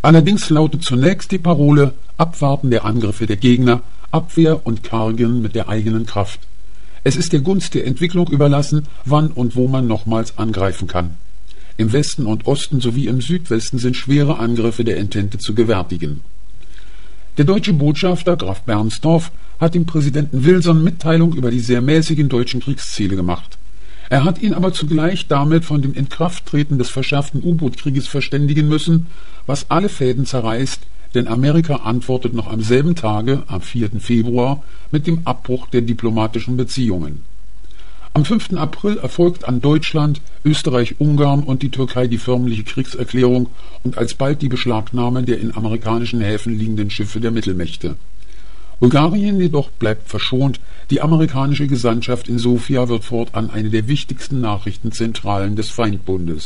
Allerdings lautet zunächst die Parole Abwarten der Angriffe der Gegner, Abwehr und Kargen mit der eigenen Kraft. Es ist der Gunst der Entwicklung überlassen, wann und wo man nochmals angreifen kann. Im Westen und Osten sowie im Südwesten sind schwere Angriffe der Entente zu gewärtigen. Der deutsche Botschafter Graf Bernstorff hat dem Präsidenten Wilson Mitteilung über die sehr mäßigen deutschen Kriegsziele gemacht. Er hat ihn aber zugleich damit von dem Inkrafttreten des verschärften U-Boot-Krieges verständigen müssen, was alle Fäden zerreißt, denn Amerika antwortet noch am selben Tage, am 4. Februar, mit dem Abbruch der diplomatischen Beziehungen. Am 5. April erfolgt an Deutschland, Österreich, Ungarn und die Türkei die förmliche Kriegserklärung und alsbald die Beschlagnahme der in amerikanischen Häfen liegenden Schiffe der Mittelmächte. Bulgarien jedoch bleibt verschont, die amerikanische Gesandtschaft in Sofia wird fortan eine der wichtigsten Nachrichtenzentralen des Feindbundes.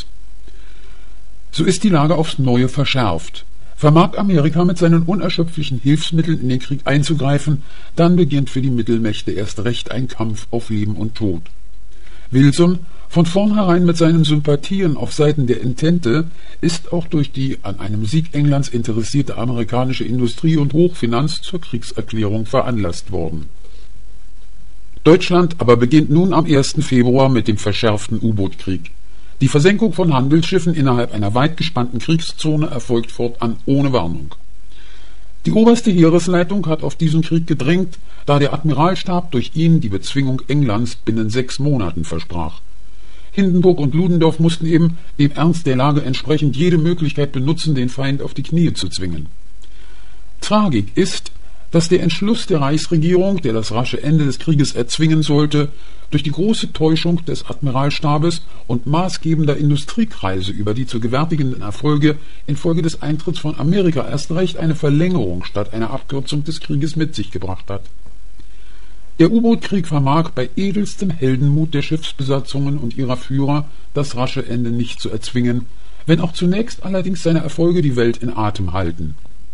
So ist die Lage aufs Neue verschärft. Vermag Amerika mit seinen unerschöpflichen Hilfsmitteln in den Krieg einzugreifen, dann beginnt für die Mittelmächte erst recht ein Kampf auf Leben und Tod. Wilson, von vornherein mit seinen Sympathien auf Seiten der Entente, ist auch durch die an einem Sieg Englands interessierte amerikanische Industrie und Hochfinanz zur Kriegserklärung veranlasst worden. Deutschland aber beginnt nun am 1. Februar mit dem verschärften U-Boot-Krieg. Die Versenkung von Handelsschiffen innerhalb einer weit gespannten Kriegszone erfolgt fortan ohne Warnung. Die oberste Heeresleitung hat auf diesen Krieg gedrängt, da der Admiralstab durch ihn die Bezwingung Englands binnen 6 Monaten versprach. Hindenburg und Ludendorff mussten eben dem Ernst der Lage entsprechend jede Möglichkeit benutzen, den Feind auf die Knie zu zwingen. Tragik ist, dass der Entschluss der Reichsregierung, der das rasche Ende des Krieges erzwingen sollte, durch die große Täuschung des Admiralstabes und maßgebender Industriekreise über die zu gewärtigenden Erfolge infolge des Eintritts von Amerika erst recht eine Verlängerung statt einer Abkürzung des Krieges mit sich gebracht hat. Der U-Boot-Krieg vermag bei edelstem Heldenmut der Schiffsbesatzungen und ihrer Führer das rasche Ende nicht zu erzwingen, wenn auch zunächst allerdings seine Erfolge die Welt in Atem halten.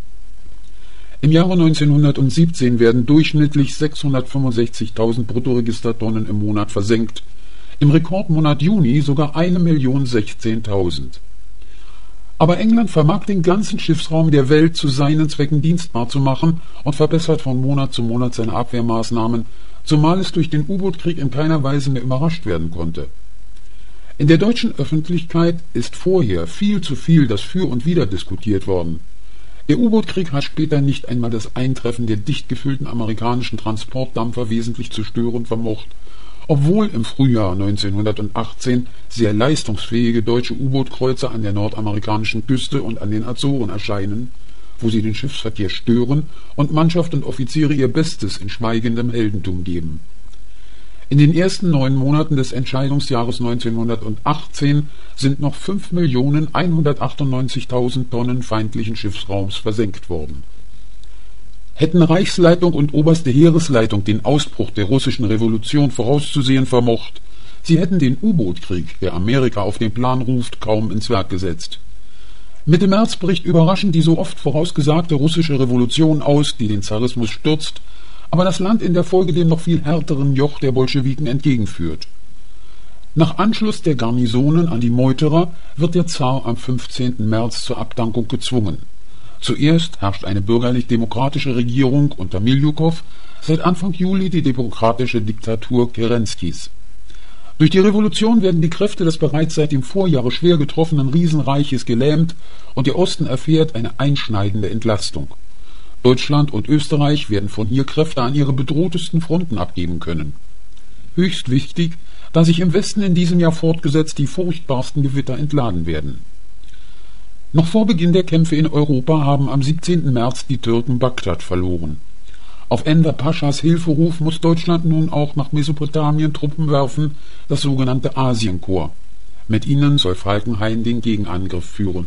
Im Jahre 1917 werden durchschnittlich 665.000 Bruttoregistertonnen im Monat versenkt, im Rekordmonat Juni sogar 1.016.000. Aber England vermag den ganzen Schiffsraum der Welt zu seinen Zwecken dienstbar zu machen und verbessert von Monat zu Monat seine Abwehrmaßnahmen, zumal es durch den U-Boot-Krieg in keiner Weise mehr überrascht werden konnte. In der deutschen Öffentlichkeit ist vorher viel zu viel das Für und Wider diskutiert worden. Der U-Boot-Krieg hat später nicht einmal das Eintreffen der dicht gefüllten amerikanischen Transportdampfer wesentlich zu stören vermocht, obwohl im Frühjahr 1918 sehr leistungsfähige deutsche U-Boot-Kreuzer an der nordamerikanischen Küste und an den Azoren erscheinen, wo sie den Schiffsverkehr stören und Mannschaft und Offiziere ihr Bestes in schweigendem Heldentum geben. In den ersten 9 Monaten des Entscheidungsjahres 1918 sind noch 5.198.000 Tonnen feindlichen Schiffsraums versenkt worden. Hätten Reichsleitung und oberste Heeresleitung den Ausbruch der russischen Revolution vorauszusehen vermocht, sie hätten den U-Boot-Krieg, der Amerika auf den Plan ruft, kaum ins Werk gesetzt. Mitte März bricht überraschend die so oft vorausgesagte russische Revolution aus, die den Zarismus stürzt, aber das Land in der Folge dem noch viel härteren Joch der Bolschewiken entgegenführt. Nach Anschluss der Garnisonen an die Meuterer wird der Zar am 15. März zur Abdankung gezwungen. Zuerst herrscht eine bürgerlich-demokratische Regierung unter Miljukow, seit Anfang Juli die demokratische Diktatur Kerenskis. Durch die Revolution werden die Kräfte des bereits seit dem Vorjahre schwer getroffenen Riesenreiches gelähmt und der Osten erfährt eine einschneidende Entlastung. Deutschland und Österreich werden von hier Kräfte an ihre bedrohtesten Fronten abgeben können. Höchst wichtig, da sich im Westen in diesem Jahr fortgesetzt die furchtbarsten Gewitter entladen werden. Noch vor Beginn der Kämpfe in Europa haben am 17. März die Türken Bagdad verloren. Auf Enver Paschas Hilferuf muss Deutschland nun auch nach Mesopotamien Truppen werfen, das sogenannte Asienkorps. Mit ihnen soll Falkenhayn den Gegenangriff führen.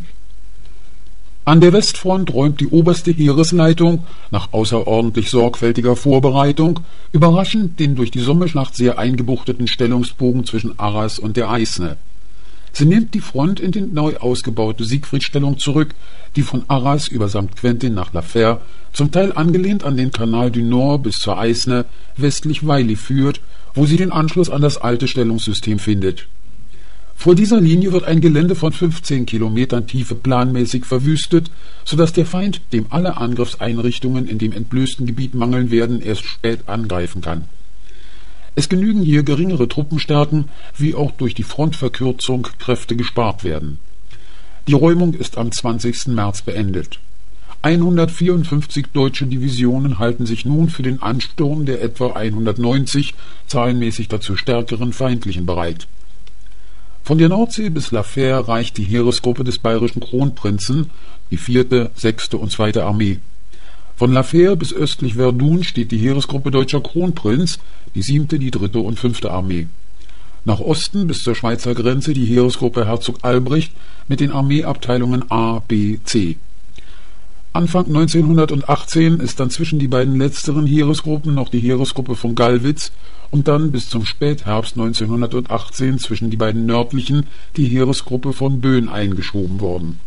An der Westfront räumt die oberste Heeresleitung, nach außerordentlich sorgfältiger Vorbereitung, überraschend den durch die Sommerschlacht sehr eingebuchteten Stellungsbogen zwischen Arras und der Aisne. Sie nimmt die Front in die neu ausgebaute Siegfriedstellung zurück, die von Arras über St. Quentin nach La Fère, zum Teil angelehnt an den Canal du Nord bis zur Aisne, westlich Wyli führt, wo sie den Anschluss an das alte Stellungssystem findet. Vor dieser Linie wird ein Gelände von 15 Kilometern Tiefe planmäßig verwüstet, sodass der Feind, dem alle Angriffseinrichtungen in dem entblößten Gebiet mangeln werden, erst spät angreifen kann. Es genügen hier geringere Truppenstärken, wie auch durch die Frontverkürzung Kräfte gespart werden. Die Räumung ist am 20. März beendet. 154 deutsche Divisionen halten sich nun für den Ansturm der etwa 190 zahlenmäßig dazu stärkeren Feindlichen bereit. Von der Nordsee bis La Fère reicht die Heeresgruppe des bayerischen Kronprinzen, die 4., 6. und 2. Armee. Von La Fère bis östlich Verdun steht die Heeresgruppe Deutscher Kronprinz, die 7., die 3. und 5. Armee. Nach Osten bis zur Schweizer Grenze die Heeresgruppe Herzog Albrecht mit den Armeeabteilungen A, B, C. Anfang 1918 ist dann zwischen die beiden letzteren Heeresgruppen noch die Heeresgruppe von Gallwitz und dann bis zum Spätherbst 1918 zwischen die beiden nördlichen die Heeresgruppe von Böen eingeschoben worden.